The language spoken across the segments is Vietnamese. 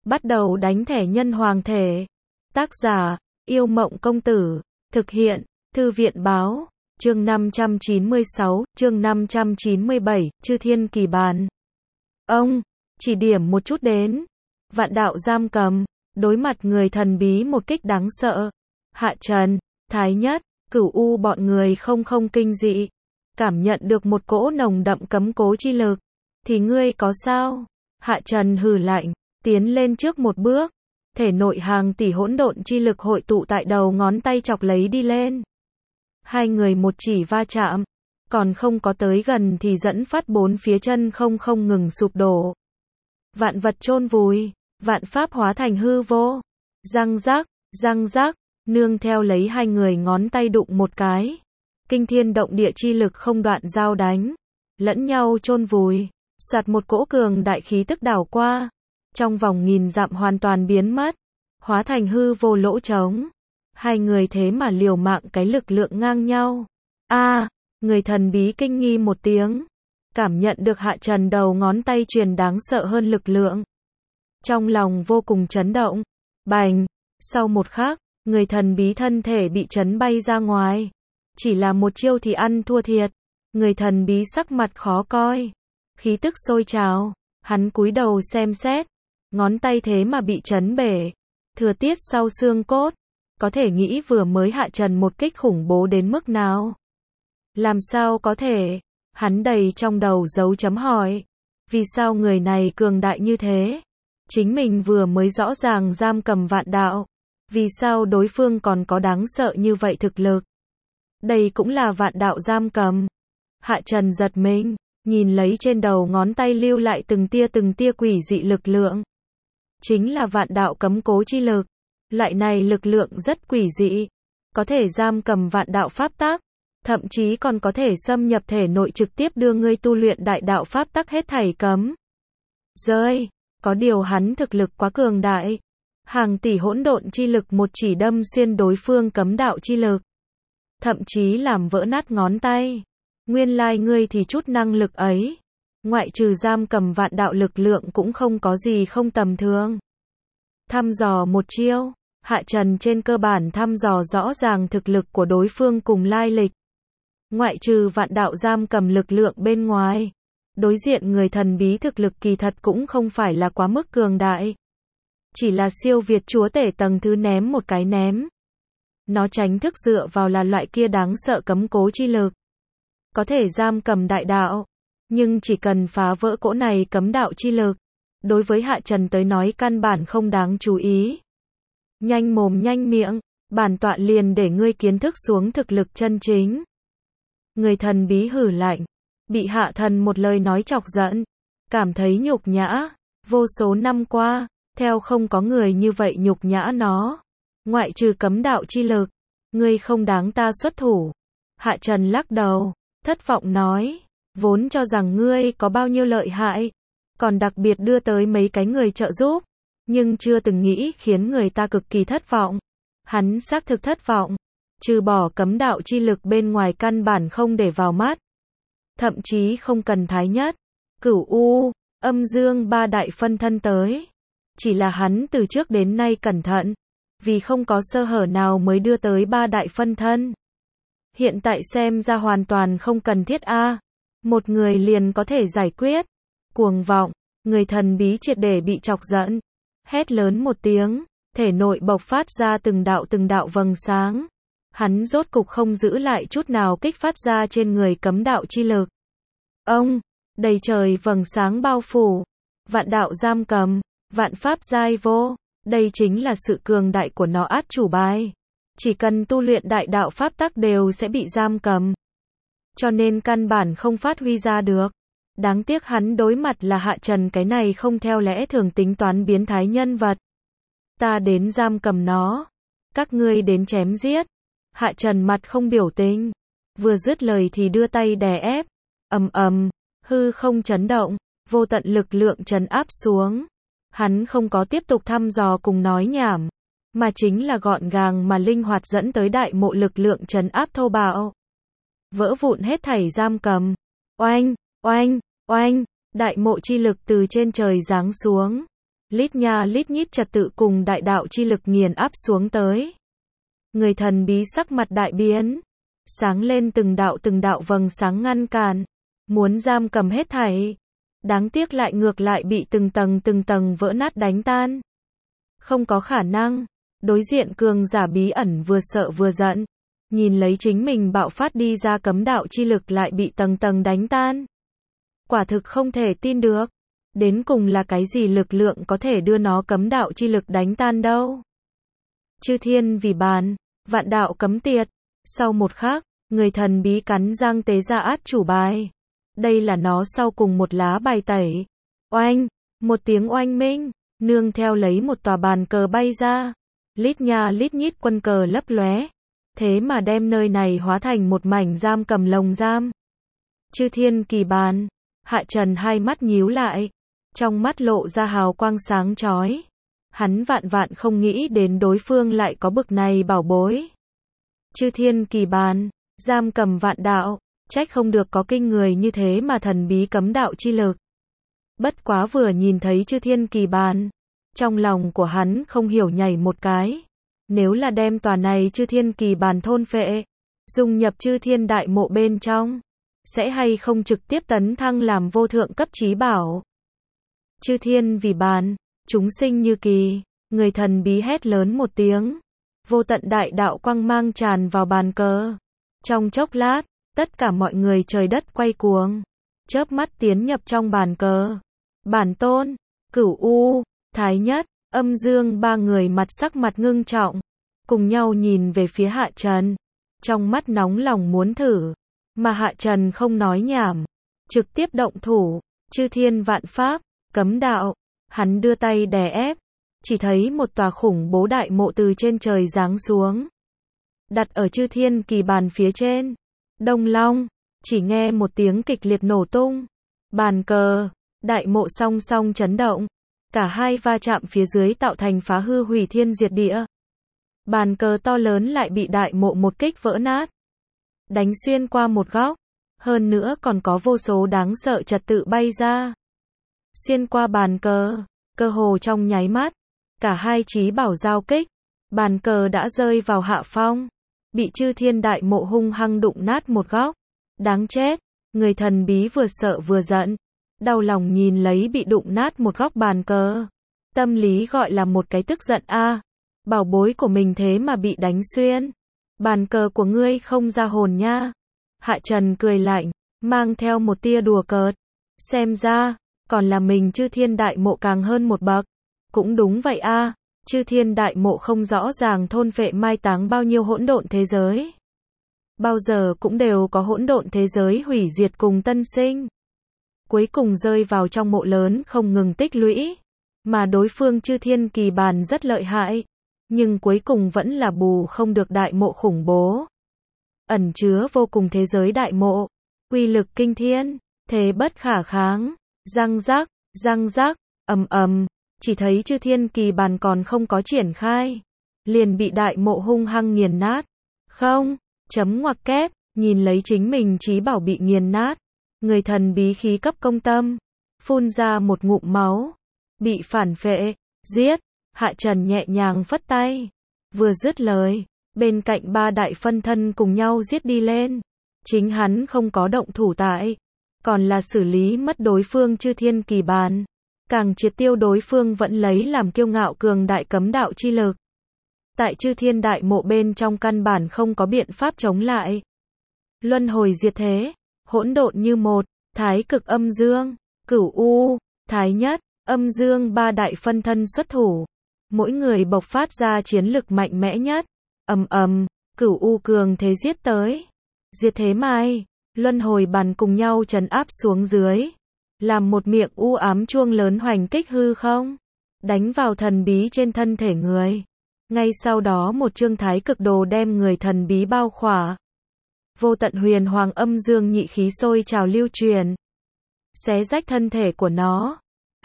Bắt đầu đánh thẻ nhân hoàng thể. Tác giả, Yêu Mộng Công Tử. Thực hiện, Thư viện Báo. Chương 596, chương 597, Chư Thiên Kỳ Bàn. Ông, chỉ điểm một chút đến. Vạn đạo giam cầm, đối mặt người thần bí một kích đáng sợ. Hạ Trần, Thái Nhất, Cửu U bọn người không kinh dị. Cảm nhận được một cỗ nồng đậm cấm cố chi lực. Thì ngươi có sao? Hạ Trần hừ lạnh, tiến lên trước một bước. Thể nội hàng tỷ hỗn độn chi lực hội tụ tại đầu ngón tay chọc lấy đi lên. Hai người một chỉ va chạm, còn không có tới gần thì dẫn phát bốn phía chân không ngừng sụp đổ. Vạn vật chôn vùi, vạn pháp hóa thành hư vô. Răng rác, nương theo lấy hai người ngón tay đụng một cái. Kinh thiên động địa chi lực không đoạn giao đánh, lẫn nhau chôn vùi. Soạt một cỗ cường đại khí tức đảo qua, trong vòng nghìn dặm hoàn toàn biến mất, hóa thành hư vô lỗ trống. Hai người thế mà liều mạng cái lực lượng ngang nhau. Người thần bí kinh nghi một tiếng, cảm nhận được Hạ Trần đầu ngón tay truyền đáng sợ hơn lực lượng. Trong lòng vô cùng chấn động. Bành, sau một khắc, người thần bí thân thể bị chấn bay ra ngoài. Chỉ là một chiêu thì ăn thua thiệt. Người thần bí sắc mặt khó coi, khí tức sôi trào, hắn cúi đầu xem xét, ngón tay thế mà bị chấn bể, thừa tiết sau xương cốt, có thể nghĩ vừa mới Hạ Trần một kích khủng bố đến mức nào. Làm sao có thể? Hắn đầy trong đầu dấu chấm hỏi. Vì sao người này cường đại như thế? Chính mình vừa mới rõ ràng giam cầm vạn đạo, vì sao đối phương còn có đáng sợ như vậy thực lực? Đây cũng là vạn đạo giam cầm. Hạ Trần giật mình, nhìn lấy trên đầu ngón tay lưu lại từng tia quỷ dị lực lượng. Chính là vạn đạo cấm cố chi lực. Loại này lực lượng rất quỷ dị, có thể giam cầm vạn đạo pháp tắc, thậm chí còn có thể xâm nhập thể nội trực tiếp đưa ngươi tu luyện đại đạo pháp tắc hết thảy cấm. Rơi, có điều hắn thực lực quá cường đại. Hàng tỷ hỗn độn chi lực một chỉ đâm xuyên đối phương cấm đạo chi lực. Thậm chí làm vỡ nát ngón tay. Nguyên lai ngươi thì chút năng lực ấy. Ngoại trừ giam cầm vạn đạo lực lượng cũng không có gì không tầm thường. Thăm dò một chiêu, Hạ Trần trên cơ bản thăm dò rõ ràng thực lực của đối phương cùng lai lịch. Ngoại trừ vạn đạo giam cầm lực lượng bên ngoài, đối diện người thần bí thực lực kỳ thật cũng không phải là quá mức cường đại. Chỉ là siêu việt chúa tể tầng thứ ném một cái ném. Nó tránh thức dựa vào là loại kia đáng sợ cấm cố chi lực. Có thể giam cầm đại đạo, nhưng chỉ cần phá vỡ cỗ này cấm đạo chi lực, đối với Hạ Trần tới nói căn bản không đáng chú ý. Nhanh mồm nhanh miệng, bản tọa liền để ngươi kiến thức xuống thực lực chân chính. Người thần bí hử lạnh, bị Hạ Thần một lời nói chọc giận, cảm thấy nhục nhã. Vô số năm qua, theo không có người như vậy nhục nhã nó. Ngoại trừ cấm đạo chi lực, ngươi không đáng ta xuất thủ. Hạ Trần lắc đầu, thất vọng nói, vốn cho rằng ngươi có bao nhiêu lợi hại, còn đặc biệt đưa tới mấy cái người trợ giúp, nhưng chưa từng nghĩ khiến người ta cực kỳ thất vọng. Hắn xác thực thất vọng, trừ bỏ cấm đạo chi lực bên ngoài căn bản không để vào mắt. Thậm chí không cần Thái Nhất, Cửu U, Âm Dương ba đại phân thân tới. Chỉ là hắn từ trước đến nay cẩn thận, vì không có sơ hở nào mới đưa tới ba đại phân thân. Hiện tại xem ra hoàn toàn không cần thiết một người liền có thể giải quyết. Cuồng vọng, người thần bí triệt để bị chọc giận, hét lớn một tiếng, thể nội bộc phát ra từng đạo vầng sáng. Hắn rốt cục không giữ lại chút nào kích phát ra trên người cấm đạo chi lực. Đầy trời vầng sáng bao phủ, vạn đạo giam cầm, vạn pháp giai vô, đây chính là sự cường đại của nó át chủ bài. Chỉ cần tu luyện đại đạo pháp tắc đều sẽ bị giam cầm. Cho nên căn bản không phát huy ra được. Đáng tiếc hắn đối mặt là Hạ Trần cái này không theo lẽ thường tính toán biến thái nhân vật. Ta đến giam cầm nó, các ngươi đến chém giết. Hạ Trần mặt không biểu tình, vừa dứt lời thì đưa tay đè ép. Hư không chấn động, vô tận lực lượng trấn áp xuống. Hắn không có tiếp tục thăm dò cùng nói nhảm, mà chính là gọn gàng mà linh hoạt dẫn tới đại mộ lực lượng trấn áp thô bạo. Vỡ vụn hết thảy giam cầm. Oanh, đại mộ chi lực từ trên trời giáng xuống. lít nha lít nhít trật tự cùng đại đạo chi lực nghiền áp xuống tới. Người thần bí sắc mặt đại biến, sáng lên từng đạo vầng sáng ngăn cản, muốn giam cầm hết thảy. Đáng tiếc ngược lại bị từng tầng vỡ nát đánh tan. Không có khả năng, đối diện cường giả bí ẩn vừa sợ vừa giận, nhìn lấy chính mình bạo phát đi ra cấm đạo chi lực lại bị tầng đánh tan. Quả thực không thể tin được, đến cùng là cái gì lực lượng có thể đưa nó cấm đạo chi lực đánh tan đâu. Chư thiên vì bàn, vạn đạo cấm tiệt. Sau một khắc, người thần bí cắn răng tế ra át chủ bài. Đây là nó sau cùng một lá bài tẩy. Oanh, một tiếng oanh minh, nương theo lấy một tòa bàn cờ bay ra. Lít nha lít nhít quân cờ lấp lóe, thế mà đem nơi này hóa thành một mảnh giam cầm lồng giam. Chư thiên kỳ bàn, Hạ Trần hai mắt nhíu lại, trong mắt lộ ra hào quang sáng chói. Hắn vạn không nghĩ đến đối phương lại có bực này bảo bối. Chư thiên kỳ bàn, giam cầm vạn đạo, trách không được có kinh người như thế mà thần bí cấm đạo chi lực. Bất quá vừa nhìn thấy chư thiên kỳ bàn, trong lòng của hắn không hiểu nhảy một cái. Nếu là đem tòa này chư thiên kỳ bàn thôn phệ, dung nhập chư thiên đại mộ bên trong, sẽ hay không trực tiếp tấn thăng làm vô thượng cấp chí bảo. Chư thiên vì bàn, chúng sinh như kỳ, người thần bí hét lớn một tiếng. Vô tận đại đạo quang mang tràn vào bàn cờ. Trong chốc lát, tất cả mọi người trời đất quay cuồng, chớp mắt tiến nhập trong bàn cờ. Bản Tôn, Cửu U, Thái Nhất, Âm Dương ba người sắc mặt ngưng trọng, cùng nhau nhìn về phía Hạ Trần, trong mắt nóng lòng muốn thử, mà Hạ Trần không nói nhảm, trực tiếp động thủ. Chư thiên vạn pháp, cấm đạo, hắn đưa tay đè ép, chỉ thấy một tòa khủng bố đại mộ từ trên trời giáng xuống, đặt ở chư thiên kỳ bàn phía trên. Đông long, chỉ nghe một tiếng kịch liệt nổ tung, bàn cờ, đại mộ song song chấn động, cả hai va chạm phía dưới tạo thành phá hư hủy thiên diệt địa. Bàn cờ to lớn lại bị đại mộ một kích vỡ nát, đánh xuyên qua một góc, hơn nữa còn có vô số đáng sợ trật tự bay ra. Xuyên qua bàn cờ, cơ hồ trong nháy mắt, cả hai chí bảo giao kích, bàn cờ đã rơi vào hạ phong, bị chư thiên đại mộ hung hăng đụng nát một góc. Đáng chết, người thần bí vừa sợ vừa giận, đau lòng nhìn lấy bị đụng nát một góc bàn cờ. Tâm lý gọi là một cái tức giận a, bảo bối của mình thế mà bị đánh xuyên. Bàn cờ của ngươi không ra hồn nha. Hạ Trần cười lạnh, mang theo một tia đùa cợt. Xem ra, còn là mình chư thiên đại mộ càng hơn một bậc. Cũng đúng vậy a, chư thiên đại mộ không rõ ràng thôn phệ mai táng bao nhiêu hỗn độn thế giới. Bao giờ cũng đều có hỗn độn thế giới hủy diệt cùng tân sinh. Cuối cùng rơi vào trong mộ lớn không ngừng tích lũy. Mà đối phương chư thiên kỳ bàn rất lợi hại, nhưng cuối cùng vẫn là bù không được đại mộ khủng bố. Ẩn chứa vô cùng thế giới đại mộ, uy lực kinh thiên, thế bất khả kháng. Răng rắc, ầm, chỉ thấy chư thiên kỳ bàn còn không có triển khai, liền bị đại mộ hung hăng nghiền nát. Không, chấm ngoặc kép, nhìn lấy chính mình chí bảo bị nghiền nát, người thần bí khí cấp công tâm, phun ra một ngụm máu, bị phản phệ, giết. Hạ Trần nhẹ nhàng phất tay, vừa dứt lời, bên cạnh ba đại phân thân cùng nhau giết đi lên. Chính hắn không có động thủ tại, còn là xử lý mất đối phương chư thiên kỳ bàn, càng triệt tiêu đối phương vẫn lấy làm kiêu ngạo cường đại cấm đạo chi lực. Tại chư thiên đại mộ bên trong căn bản không có biện pháp chống lại. Luân hồi diệt thế, hỗn độn như một, thái cực âm dương, Cửu U, Thái Nhất, Âm Dương ba đại phân thân xuất thủ, mỗi người bộc phát ra chiến lực mạnh mẽ nhất. Ầm, Cửu U cường thế giết tới. Diệt thế mai, luân hồi bàn cùng nhau trấn áp xuống dưới, làm một miệng u ám chuông lớn hoành kích hư không, đánh vào thần bí trên thân thể người. Ngay sau đó một chương thái cực đồ đem người thần bí bao khỏa. Vô tận huyền hoàng âm dương nhị khí sôi trào lưu truyền, xé rách thân thể của nó.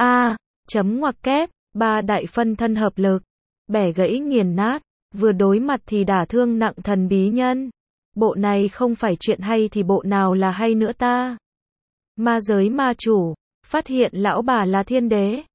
Chấm ngoặc kép, ba đại phân thân hợp lực, bẻ gãy nghiền nát, vừa đối mặt thì đả thương nặng thần bí nhân. Bộ này không phải chuyện hay thì bộ nào là hay nữa ta? Ma giới ma chủ, phát hiện lão bà là thiên đế.